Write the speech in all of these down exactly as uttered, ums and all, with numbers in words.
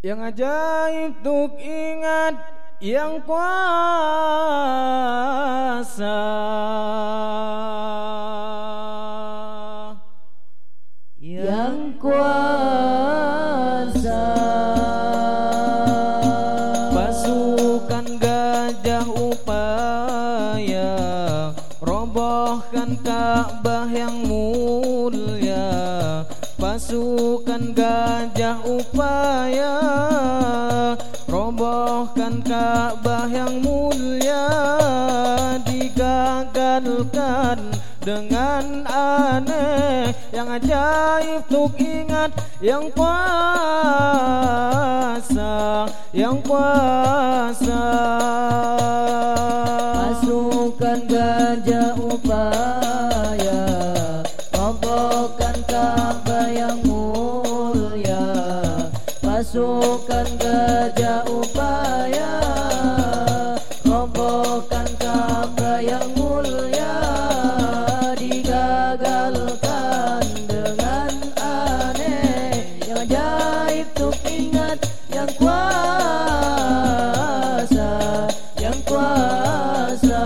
yang ajaib tuk ingat, yang kuasa, yang kuasa. Pasukan gajah upaya robohkan Ka'bah yang mulia. Pasukan gajah upaya robohkan Ka'bah yang mulia. Digagalkan dengan aneh, yang ajaib tuk ingat, yang kuasa, yang kuasa. Pasukan gajah upaya robohkan Ka'bah yang mulia. Pasukan gajah upaya robohkan Ka'bah yang mulia. Digagalkan dengan aneh, yang ajaib tuk ingat, yang kuasa, yang kuasa.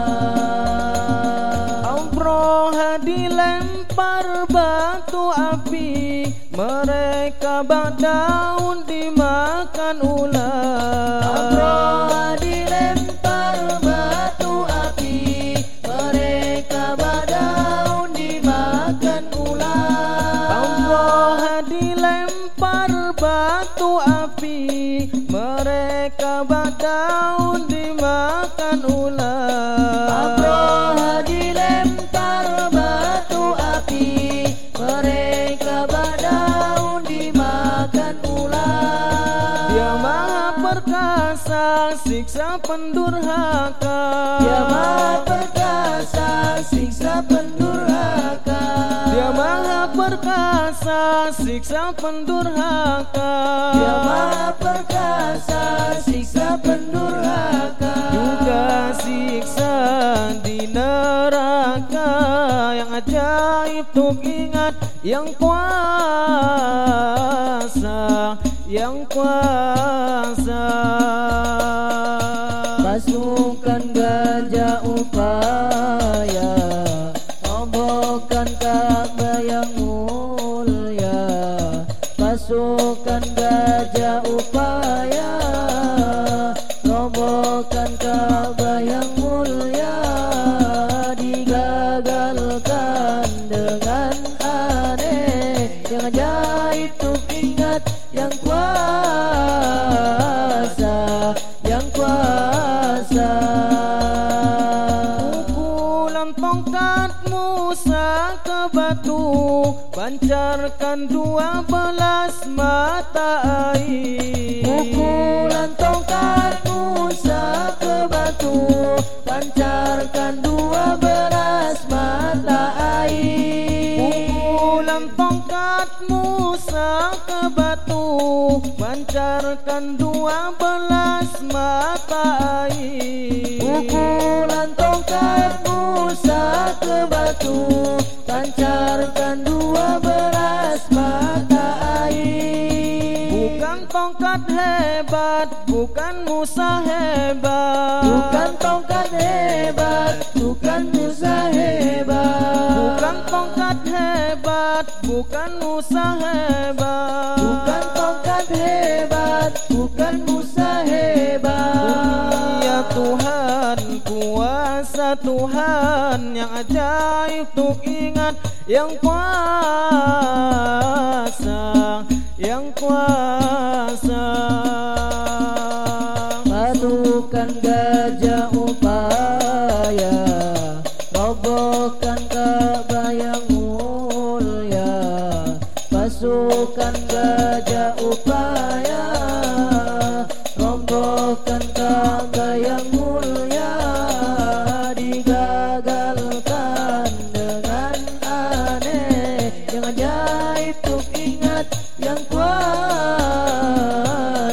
Amroha dilempar batu api, mereka bak daun dimakan ular. Amroha dilempar batu api, mereka bak daun dimakan ular. Amroha dilempar batu api, mereka bak daun dimakan ular. Amroha dilempar batu api, mereka bak daun dimakan ular. Dia maha perkasa, siksa pendurhaka. Dia maha perkasa, siksa pendurhaka. Dia maha perkasa, siksa pendurhaka. Dia maha perkasa, siksa pendurhaka. Juga siksa di neraka, yang ajaib tuk ingat, yang kuasa, yang kuasa. Pasukan gajah upaya robohkan Ka'bah yang mulia. Pasukan gajah upaya robohkan Ka'bah yang mulia. Digagalkan dengan aneh, yang ajaib tuk ingat, yang kuasa, yang kuasa. Pukulan tongkat Musa ke batu, pancarkan dua belas mata air. Pukulan tongkat Musa ke batu, pancarkan dua belas mata air. Pukulan tongkat Musa ke batu, pancarkan dua belas mata air. Pukulan tongkat Musa ke batu, pancarkan dua belas mata air. Bukan tongkat hebat, bukan Musa hebat. Bukan tongkat hebat, bukan Musa hebat. Bukan tongkat hebat, bukan Musa hebat. Bukan tongkat hebat, bukan Musa hebat. Ya Tuhan, kuasa Tuhan, yang ajaib tuk ingat, yang kuasa, yang kuasa. Pasukan gajah upaya robohkan Ka'bah yang mulia. Pasukan gajah upaya robohkan Ka'bah yang mulia. Digagalkan dengan aneh, yang ajaib tuk ingat, yang kuasa,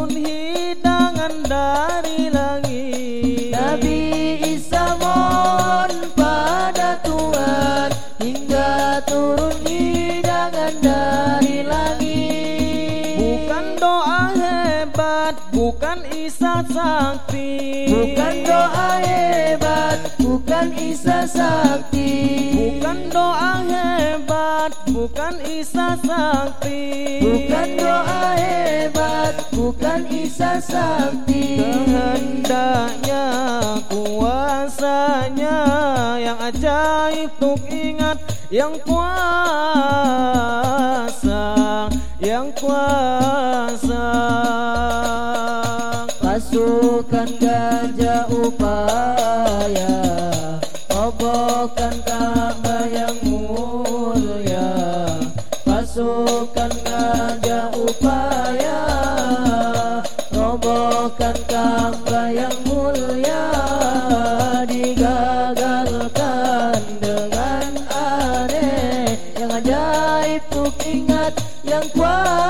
turun hidangan dari langit. Nabi Isa mohon pada Tuhan hingga turun hidangan dari langit. Bukan doa hebat, bukan Isa sakti. Bukan doa hebat, bukan Isa sakti. Bukan doa hebat, bukan Isa sakti. Bukan doa hebat, bukan Isa sakti. Kehendaknya, kuasanya yang ajaib tuk ingat, yang kuasa, yang kuasa. Pasukan gajah upaya robohkan Ka'bah yang mulia. Pasukan gajah upaya robohkan Ka'bah yang mulia. Digagalkan dengan aneh yang ajaib tuk ingat, yang kuat